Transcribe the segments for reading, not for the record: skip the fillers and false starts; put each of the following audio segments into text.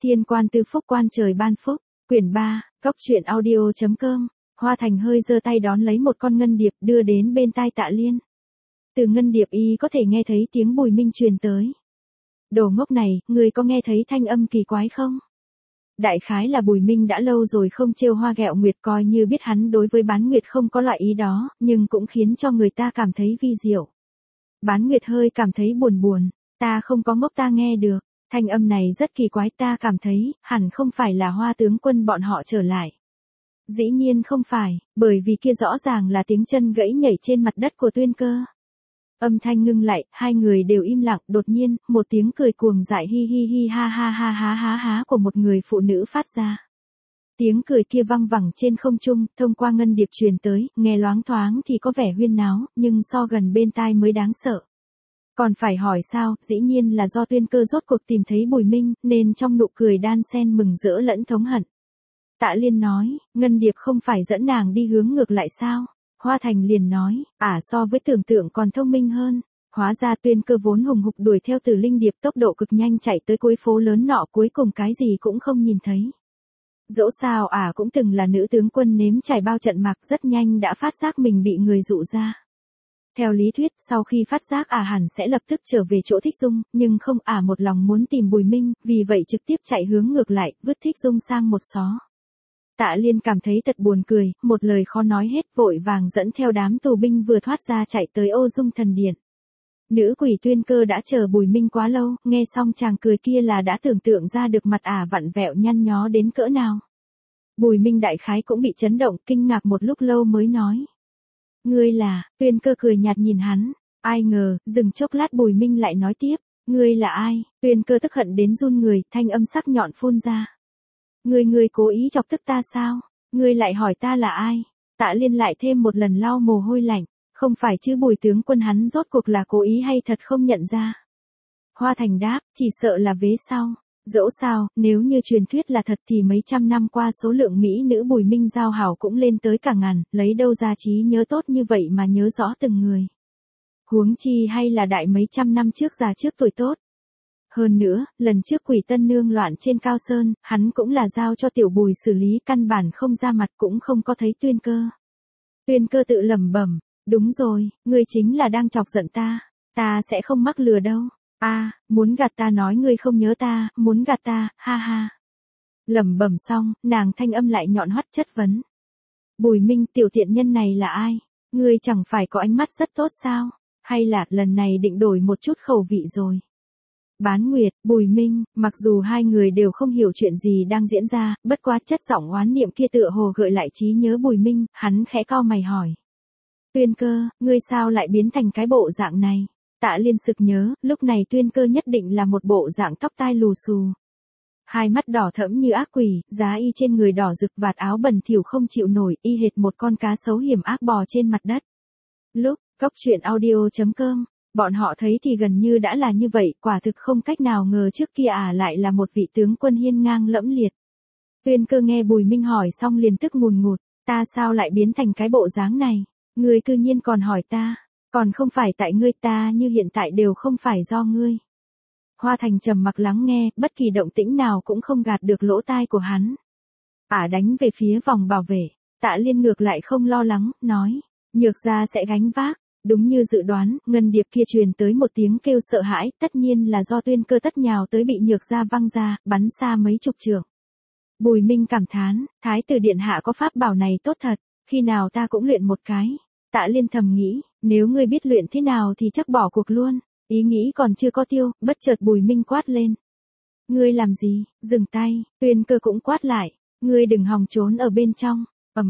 Thiên quan tư phúc quan trời ban phúc, quyển 3, cốc truyện audio.com, Hoa Thành hơi giơ tay đón lấy một con ngân điệp đưa đến bên tai Tạ Liên. Từ ngân điệp y có thể nghe thấy tiếng Bùi Minh truyền tới. Đồ ngốc này, người có nghe thấy thanh âm kỳ quái không? Đại khái là Bùi Minh đã lâu rồi không trêu Hoa ghẹo Nguyệt, coi như biết hắn đối với Bán Nguyệt không có loại ý đó, nhưng cũng khiến cho người ta cảm thấy vi diệu. Bán Nguyệt hơi cảm thấy buồn buồn, ta không có ngốc, ta nghe được. Thanh âm này rất kỳ quái, ta cảm thấy, hẳn không phải là Hoa tướng quân bọn họ trở lại. Dĩ nhiên không phải, bởi vì kia rõ ràng là tiếng chân gãy nhảy trên mặt đất của Tuyên Cơ. Âm thanh ngưng lại, hai người đều im lặng, đột nhiên, một tiếng cười cuồng dại hi hi hi ha ha ha ha ha ha của một người phụ nữ phát ra. Tiếng cười kia văng vẳng trên không trung, thông qua ngân điệp truyền tới, nghe loáng thoáng thì có vẻ huyên náo, nhưng so gần bên tai mới đáng sợ. Còn phải hỏi sao, dĩ nhiên là do Tuyên Cơ rốt cuộc tìm thấy Bùi Minh, nên trong nụ cười đan xen mừng rỡ lẫn thống hận. Tạ Liên nói, ngân điệp không phải dẫn nàng đi hướng ngược lại sao? Hoa Thành liền nói, so với tưởng tượng còn thông minh hơn. Hóa ra Tuyên Cơ vốn hùng hục đuổi theo Tử Linh Điệp tốc độ cực nhanh chạy tới cuối phố lớn nọ, cuối cùng cái gì cũng không nhìn thấy. Dẫu sao cũng từng là nữ tướng quân nếm trải bao trận mạc, rất nhanh đã phát giác mình bị người dụ ra. Theo lý thuyết, sau khi phát giác hẳn sẽ lập tức trở về chỗ Thích Dung, nhưng không, một lòng muốn tìm Bùi Minh, vì vậy trực tiếp chạy hướng ngược lại, vứt Thích Dung sang một xó. Tạ Liên cảm thấy thật buồn cười, một lời khó nói hết, vội vàng dẫn theo đám tù binh vừa thoát ra chạy tới Ô Dung Thần Điện. Nữ quỷ Tuyên Cơ đã chờ Bùi Minh quá lâu, nghe xong chàng cười kia là đã tưởng tượng ra được mặt vặn vẹo nhăn nhó đến cỡ nào. Bùi Minh đại khái cũng bị chấn động, kinh ngạc một lúc lâu mới nói. Ngươi là, Tuyên Cơ cười nhạt nhìn hắn, ai ngờ, dừng chốc lát Bùi Minh lại nói tiếp, ngươi là ai? Tuyên Cơ tức hận đến run người, thanh âm sắc nhọn phun ra. Ngươi cố ý chọc tức ta sao? Ngươi lại hỏi ta là ai? Tạ Liên lại thêm một lần lau mồ hôi lạnh, không phải chứ Bùi tướng quân hắn rốt cuộc là cố ý hay thật không nhận ra? Hoa Thành đáp, chỉ sợ là vế sau. Dẫu sao, nếu như truyền thuyết là thật thì mấy trăm năm qua số lượng mỹ nữ Bùi Minh giao hảo cũng lên tới cả ngàn, lấy đâu ra trí nhớ tốt như vậy mà nhớ rõ từng người. Huống chi hay là đại mấy trăm năm trước, già trước tuổi tốt. Hơn nữa, lần trước Quỷ Tân Nương loạn trên Cao Sơn, hắn cũng là giao cho Tiểu Bùi xử lý, căn bản không ra mặt, cũng không có thấy Tuyên Cơ. Tuyên Cơ tự lẩm bẩm, đúng rồi, ngươi chính là đang chọc giận ta sẽ không mắc lừa đâu. Muốn gạt ta nói ngươi không nhớ ta, muốn gạt ta, ha ha. Lẩm bẩm xong, nàng thanh âm lại nhọn hoắt chất vấn. Bùi Minh, tiểu tiện nhân này là ai? Ngươi chẳng phải có ánh mắt rất tốt sao? Hay là lần này định đổi một chút khẩu vị rồi? Bán Nguyệt, Bùi Minh, mặc dù hai người đều không hiểu chuyện gì đang diễn ra, bất quá chất giọng oán niệm kia tựa hồ gợi lại trí nhớ Bùi Minh, hắn khẽ cau mày hỏi. Tuyên Cơ, ngươi sao lại biến thành cái bộ dạng này? Tạ Liên sực nhớ, lúc này Tuyên Cơ nhất định là một bộ dạng tóc tai lù xù. Hai mắt đỏ thẫm như ác quỷ, giá y trên người đỏ rực, vạt áo bẩn thỉu không chịu nổi, y hệt một con cá sấu hiểm ác bò trên mặt đất. Lúc, cốc truyện audio.com, bọn họ thấy thì gần như đã là như vậy, quả thực không cách nào ngờ trước kia lại là một vị tướng quân hiên ngang lẫm liệt. Tuyên Cơ nghe Bùi Minh hỏi xong liền tức ngùn ngụt, ta sao lại biến thành cái bộ dáng này? Ngươi cư nhiên còn hỏi ta, còn không phải tại ngươi, ta như hiện tại đều không phải do ngươi. Hoa Thành trầm mặc lắng nghe, bất kỳ động tĩnh nào cũng không gạt được lỗ tai của hắn. Đánh về phía vòng bảo vệ, Tạ Liên ngược lại không lo lắng, nói, Nhược gia sẽ gánh vác. Đúng như dự đoán, ngân điệp kia truyền tới một tiếng kêu sợ hãi, tất nhiên là do Tuyên Cơ tất nhào tới bị Nhược gia văng ra, bắn xa mấy chục trượng. Bùi Minh cảm thán, Thái tử điện hạ có pháp bảo này tốt thật, khi nào ta cũng luyện một cái. Tạ Liên thầm nghĩ, nếu ngươi biết luyện thế nào thì chắc bỏ cuộc luôn, ý nghĩ còn chưa có tiêu, bất chợt Bùi Minh quát lên. Ngươi làm gì, dừng tay, Tuyên Cơ cũng quát lại, ngươi đừng hòng trốn ở bên trong,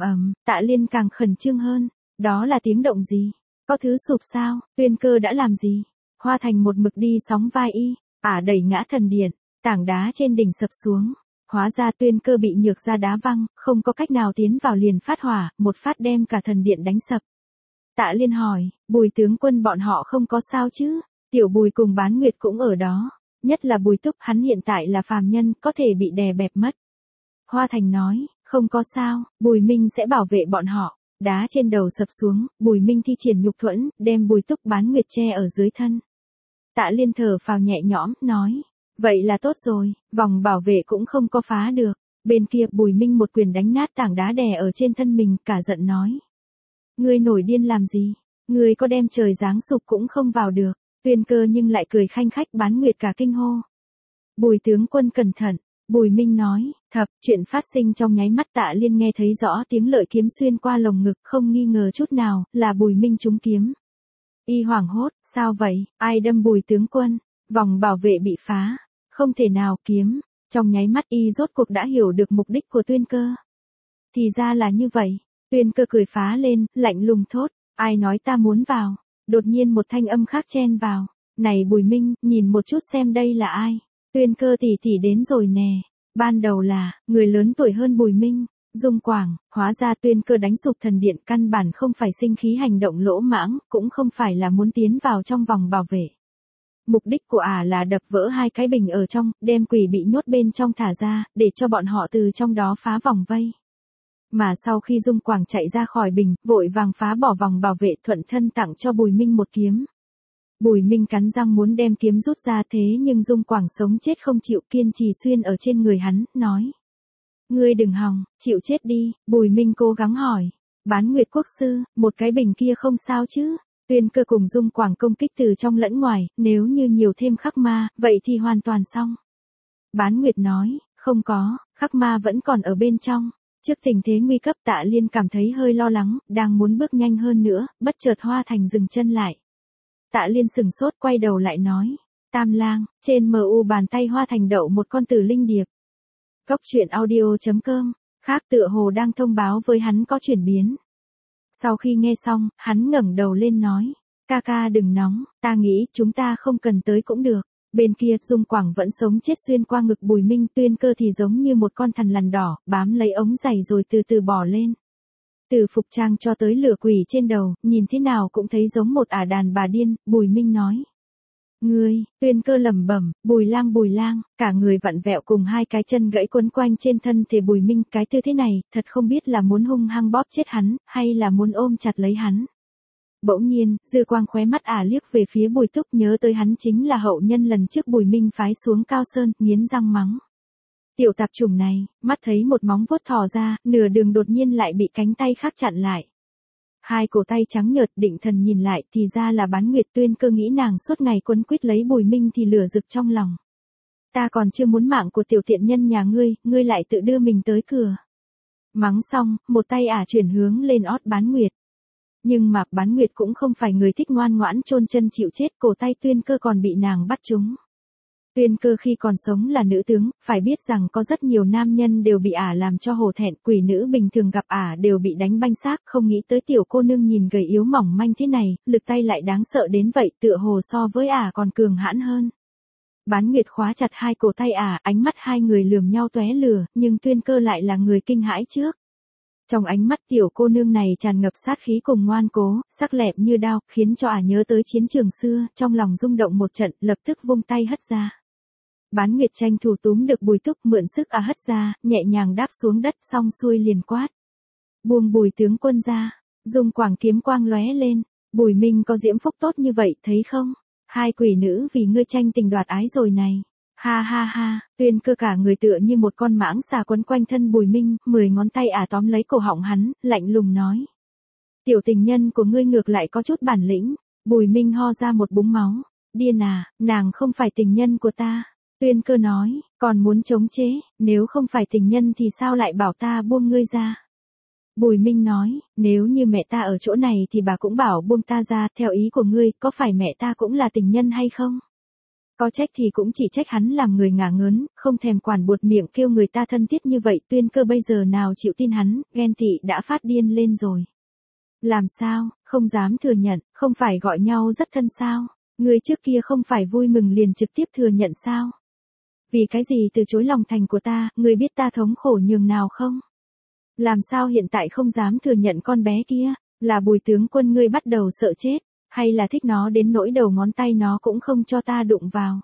Tạ Liên càng khẩn trương hơn, đó là tiếng động gì? Có thứ sụp sao? Tuyên Cơ đã làm gì? Hoa Thành một mực đi sóng vai y, đẩy ngã thần điện, tảng đá trên đỉnh sập xuống. Hóa ra Tuyên Cơ bị Nhược gia đá văng, không có cách nào tiến vào liền phát hỏa, một phát đem cả thần điện đánh sập. Tạ Liên hỏi, Bùi tướng quân bọn họ không có sao chứ? Tiểu Bùi cùng Bán Nguyệt cũng ở đó, nhất là Bùi Túc, hắn hiện tại là phàm nhân, có thể bị đè bẹp mất. Hoa Thành nói, không có sao, Bùi Minh sẽ bảo vệ bọn họ. Đá trên đầu sập xuống, Bùi Minh thi triển nhục thuẫn, đem Bùi Túc Bán Nguyệt che ở dưới thân. Tạ Liên thở phào nhẹ nhõm, nói, Vậy là tốt rồi, vòng bảo vệ cũng không có phá được. Bên kia Bùi Minh một quyền đánh nát tảng đá đè ở trên thân mình, cả giận nói. Ngươi nổi điên làm gì? Ngươi có đem trời giáng sụp cũng không vào được. Tuyên Cơ nhưng lại cười khanh khách. Bán Nguyệt cả kinh hô. Bùi tướng quân cẩn thận. Bùi Minh nói, thập, chuyện phát sinh trong nháy mắt Tạ Liên nghe thấy rõ tiếng lợi kiếm xuyên qua lồng ngực, không nghi ngờ chút nào, là Bùi Minh trúng kiếm. Y hoảng hốt, sao vậy, ai đâm Bùi tướng quân? Vòng bảo vệ bị phá. Không thể nào, kiếm. Trong nháy mắt Y rốt cuộc đã hiểu được mục đích của Tuyên Cơ. Thì ra là như vậy. Tuyên Cơ cười phá lên, lạnh lùng thốt, ai nói ta muốn vào? Đột nhiên một thanh âm khác chen vào. Này Bùi Minh, nhìn một chút xem đây là ai? Tuyên Cơ tỷ tỷ đến rồi nè. Ban đầu là, người lớn tuổi hơn Bùi Minh, Dung Quảng, hóa ra Tuyên Cơ đánh sụp thần điện căn bản không phải sinh khí hành động lỗ mãng, cũng không phải là muốn tiến vào trong vòng bảo vệ. Mục đích của ả là đập vỡ hai cái bình ở trong, đem quỷ bị nhốt bên trong thả ra, để cho bọn họ từ trong đó phá vòng vây. Mà sau khi Dung Quảng chạy ra khỏi bình, vội vàng phá bỏ vòng bảo vệ, thuận thân tặng cho Bùi Minh một kiếm. Bùi Minh cắn răng muốn đem kiếm rút ra, thế nhưng Dung Quảng sống chết không chịu, kiên trì xuyên ở trên người hắn, nói. Ngươi đừng hòng, chịu chết đi. Bùi Minh cố gắng hỏi. Bán Nguyệt quốc sư, một cái bình kia không sao chứ? Tuyên Cơ cùng Dung Quảng công kích từ trong lẫn ngoài, nếu như nhiều thêm khắc ma, vậy thì hoàn toàn xong. Bán Nguyệt nói, không có, khắc ma vẫn còn ở bên trong. Trước tình thế nguy cấp Tạ Liên cảm thấy hơi lo lắng, đang muốn bước nhanh hơn nữa, bất chợt Hoa Thành dừng chân lại. Tạ Liên sừng sốt quay đầu lại nói. Tam lang, trên MU bàn tay Hoa Thành đậu một con tử linh điệp. Cốc truyện audio.com, khác tựa hồ đang thông báo với hắn có chuyển biến. Sau khi nghe xong, hắn ngẩng đầu lên nói. Ca ca đừng nóng, ta nghĩ chúng ta không cần tới cũng được. Bên kia Dung Quảng vẫn sống chết xuyên qua ngực Bùi Minh, Tuyên Cơ thì giống như một con thằn lằn đỏ, bám lấy ống giày rồi từ từ bò lên. Từ phục trang cho tới lửa quỷ trên đầu, nhìn thế nào cũng thấy giống một ả đàn bà điên. Bùi Minh nói. Ngươi, Tuyên Cơ lẩm bẩm, Bùi lang, cả người vặn vẹo cùng hai cái chân gãy quấn quanh trên thân thể Bùi Minh, cái tư thế này, thật không biết là muốn hung hăng bóp chết hắn, hay là muốn ôm chặt lấy hắn. Bỗng nhiên, dư quang khóe mắt ả liếc về phía Bùi Túc, nhớ tới hắn chính là hậu nhân lần trước Bùi Minh phái xuống Cao Sơn, nghiến răng mắng. Tiểu tạp chủng này, mắt thấy một móng vuốt thò ra, nửa đường đột nhiên lại bị cánh tay khác chặn lại. Hai cổ tay trắng nhợt, định thần nhìn lại thì ra là Bán Nguyệt. Tuyên Cơ nghĩ nàng suốt ngày quấn quýt lấy Bùi Minh thì lửa rực trong lòng. Ta còn chưa muốn mạng của tiểu tiện nhân nhà ngươi lại tự đưa mình tới cửa. Mắng xong, một tay ả chuyển hướng lên ót Bán Nguyệt. Nhưng mà Bán Nguyệt cũng không phải người thích ngoan ngoãn chôn chân chịu chết, cổ tay Tuyên Cơ còn bị nàng bắt trúng. Tuyên Cơ khi còn sống là nữ tướng, phải biết rằng có rất nhiều nam nhân đều bị ả làm cho hổ thẹn, quỷ nữ bình thường gặp ả đều bị đánh banh xác, không nghĩ tới tiểu cô nương nhìn gầy yếu mỏng manh thế này, lực tay lại đáng sợ đến vậy, tựa hồ so với ả còn cường hãn hơn. Bán Nguyệt khóa chặt hai cổ tay ả, ánh mắt hai người lườm nhau tóe lửa, nhưng Tuyên Cơ lại là người kinh hãi trước. Trong ánh mắt tiểu cô nương này tràn ngập sát khí cùng ngoan cố, sắc lẹm như đao, khiến cho ả nhớ tới chiến trường xưa, trong lòng rung động một trận, lập tức vung tay hất ra. Bán Nguyệt tranh thủ túm được Bùi Túc, mượn sức ả hất ra, nhẹ nhàng đáp xuống đất, xong xuôi liền quát. Buông Bùi tướng quân ra. Dung Quảng kiếm quang lóe lên. Bùi Minh có diễm phúc tốt như vậy, thấy không? Hai quỷ nữ vì ngươi tranh tình đoạt ái rồi này. Ha ha ha, Tuyên Cơ cả người tựa như một con mãng xà quấn quanh thân Bùi Minh, 10 ngón tay ả tóm lấy cổ họng hắn, lạnh lùng nói. Tiểu tình nhân của ngươi ngược lại có chút bản lĩnh. Bùi Minh ho ra một búng máu. Điên à, nàng không phải tình nhân của ta. Tuyên Cơ nói, còn muốn chống chế, nếu không phải tình nhân thì sao lại bảo ta buông ngươi ra. Bùi Minh nói, nếu như mẹ ta ở chỗ này thì bà cũng bảo buông ta ra, theo ý của ngươi, có phải mẹ ta cũng là tình nhân hay không? Có trách thì cũng chỉ trách hắn làm người ngả ngớn, không thèm quản, buột miệng kêu người ta thân thiết như vậy. Tuyên Cơ bây giờ nào chịu tin hắn, ghen tị đã phát điên lên rồi. Làm sao, không dám thừa nhận, không phải gọi nhau rất thân sao? Người trước kia không phải vui mừng liền trực tiếp thừa nhận sao? Vì cái gì từ chối lòng thành của ta, ngươi biết ta thống khổ nhường nào không? Làm sao hiện tại không dám thừa nhận con bé kia, là Bùi tướng quân ngươi bắt đầu sợ chết, hay là thích nó đến nỗi đầu ngón tay nó cũng không cho ta đụng vào?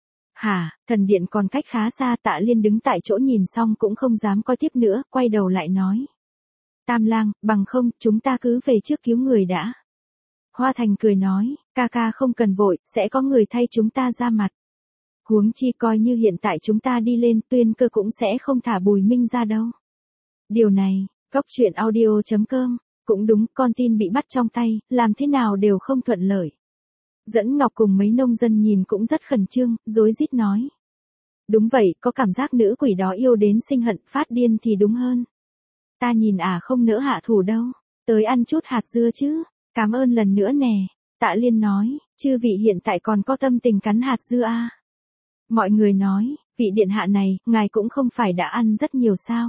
Hả, thần điện còn cách khá xa. Tạ Liên đứng tại chỗ nhìn xong cũng không dám coi tiếp nữa, quay đầu lại nói. Tam lang, bằng không, chúng ta cứ về trước cứu người đã. Hoa Thành cười nói, ca ca không cần vội, sẽ có người thay chúng ta ra mặt. Huống chi coi như hiện tại chúng ta đi lên, Tuyên Cơ cũng sẽ không thả Bùi Minh ra đâu. Điều này, Cóc Truyện Audio.com, cũng đúng, con tin bị bắt trong tay, làm thế nào đều không thuận lợi. Dẫn Ngọc cùng mấy nông dân nhìn cũng rất khẩn trương, rối rít nói. Đúng vậy, có cảm giác nữ quỷ đó yêu đến sinh hận, phát điên thì đúng hơn. Ta nhìn không nỡ hạ thủ đâu, tới ăn chút hạt dưa chứ, cảm ơn lần nữa nè. Tạ Liên nói, chư vị hiện tại còn có tâm tình cắn hạt dưa à? Mọi người nói, vị điện hạ này, ngài cũng không phải đã ăn rất nhiều sao?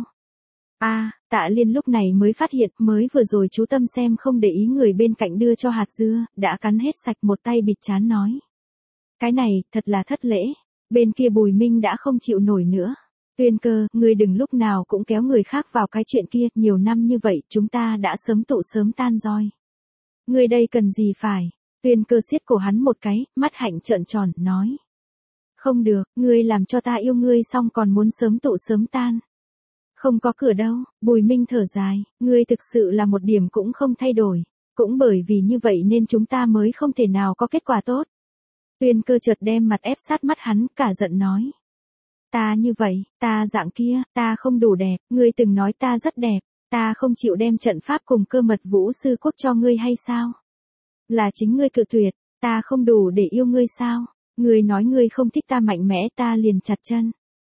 Tạ Liên lúc này mới phát hiện, mới vừa rồi chú tâm xem không để ý người bên cạnh đưa cho hạt dưa, đã cắn hết sạch, một tay bịt trán nói. Cái này, thật là thất lễ. Bên kia Bùi Minh đã không chịu nổi nữa. Tuyên Cơ, ngươi đừng lúc nào cũng kéo người khác vào cái chuyện kia, nhiều năm như vậy, chúng ta đã sớm tụ sớm tan roi. Ngươi đây cần gì phải? Tuyên Cơ siết cổ hắn một cái, mắt hạnh trợn tròn, nói. Không được, ngươi làm cho ta yêu ngươi xong còn muốn sớm tụ sớm tan. Không có cửa đâu, Bùi Minh thở dài, ngươi thực sự là một điểm cũng không thay đổi. Cũng bởi vì như vậy nên chúng ta mới không thể nào có kết quả tốt. Tuyên Cơ chợt đem mặt ép sát mắt hắn, cả giận nói. Ta như vậy, ta dạng kia, ta không đủ đẹp, ngươi từng nói ta rất đẹp, ta không chịu đem trận pháp cùng Cơ Mật Vũ Sư Quốc cho ngươi hay sao? Là chính ngươi cự tuyệt, ta không đủ để yêu ngươi sao? Ngươi nói ngươi không thích ta mạnh mẽ, ta liền chặt chân.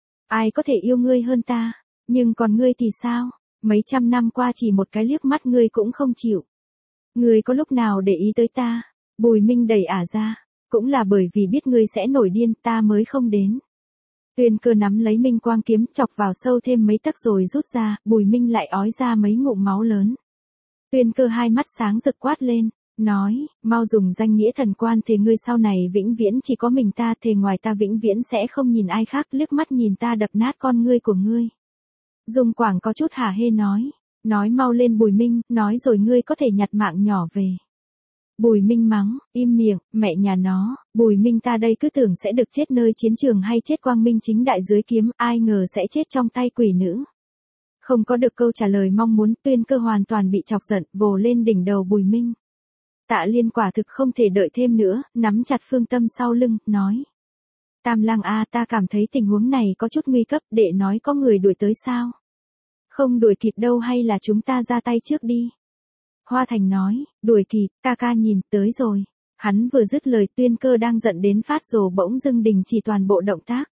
Ai có thể yêu ngươi hơn ta? Nhưng còn ngươi thì sao? Mấy trăm năm qua chỉ một cái liếc mắt ngươi cũng không chịu. Ngươi có lúc nào để ý tới ta? Bùi Minh đẩy ra. Cũng là bởi vì biết ngươi sẽ nổi điên, ta mới không đến. Tuyên Cơ nắm lấy Minh Quang kiếm, chọc vào sâu thêm mấy tấc rồi rút ra, Bùi Minh lại ói ra mấy ngụm máu lớn. Tuyên Cơ hai mắt sáng rực quát lên, nói, mau dùng danh nghĩa thần quan thề ngươi sau này vĩnh viễn chỉ có mình ta, thề ngoài ta vĩnh viễn sẽ không nhìn ai khác, liếc mắt nhìn ta đập nát con ngươi của ngươi. Dung Quảng có chút hả hê nói mau lên Bùi Minh, nói rồi ngươi có thể nhặt mạng nhỏ về. Bùi Minh mắng, im miệng, mẹ nhà nó, Bùi Minh ta đây cứ tưởng sẽ được chết nơi chiến trường hay chết quang minh chính đại dưới kiếm, ai ngờ sẽ chết trong tay quỷ nữ. Không có được câu trả lời mong muốn, Tuyên Cơ hoàn toàn bị chọc giận, vồ lên đỉnh đầu Bùi Minh. Tạ Liên quả thực không thể đợi thêm nữa, nắm chặt Phương Tâm sau lưng, nói. Tam Lang ta cảm thấy tình huống này có chút nguy cấp, đệ nói có người đuổi tới sao? Không đuổi kịp đâu hay là chúng ta ra tay trước đi? Hoa Thành nói, đuổi kịp, ca nhìn, tới rồi. Hắn vừa dứt lời, Tuyên Cơ đang giận đến phát rồ bỗng dưng đình chỉ toàn bộ động tác.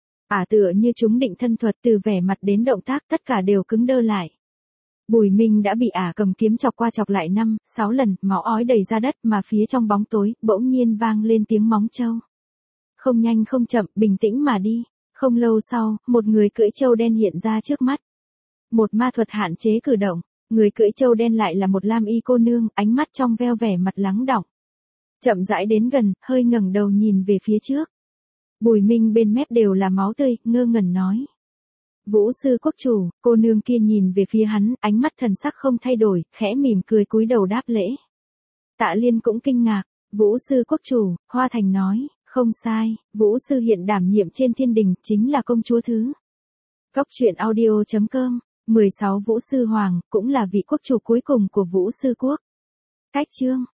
Tựa như chúng định thân thuật, từ vẻ mặt đến động tác tất cả đều cứng đơ lại. Bùi Minh đã bị cầm kiếm chọc qua chọc lại 5-6 lần, máu ói đầy ra đất mà phía trong bóng tối, bỗng nhiên vang lên tiếng móng trâu. Không nhanh không chậm, bình tĩnh mà đi. Không lâu sau, một người cưỡi trâu đen hiện ra trước mắt. Một ma thuật hạn chế cử động. Người cưỡi trâu đen lại là một lam y cô nương, ánh mắt trong veo vẻ mặt lắng đọng. Chậm rãi đến gần, hơi ngẩng đầu nhìn về phía trước. Bùi Minh bên mép đều là máu tươi, ngơ ngẩn nói. Vũ Sư Quốc chủ, cô nương kia nhìn về phía hắn, ánh mắt thần sắc không thay đổi, khẽ mỉm cười cúi đầu đáp lễ. Tạ Liên cũng kinh ngạc, Vũ Sư Quốc chủ, Hoa Thành nói, không sai, Vũ Sư hiện đảm nhiệm trên thiên đình, chính là công chúa thứ. Cóc Truyện Audio.com 16 Vũ Sư Hoàng, cũng là vị quốc chủ cuối cùng của Vũ Sư Quốc. Cách chương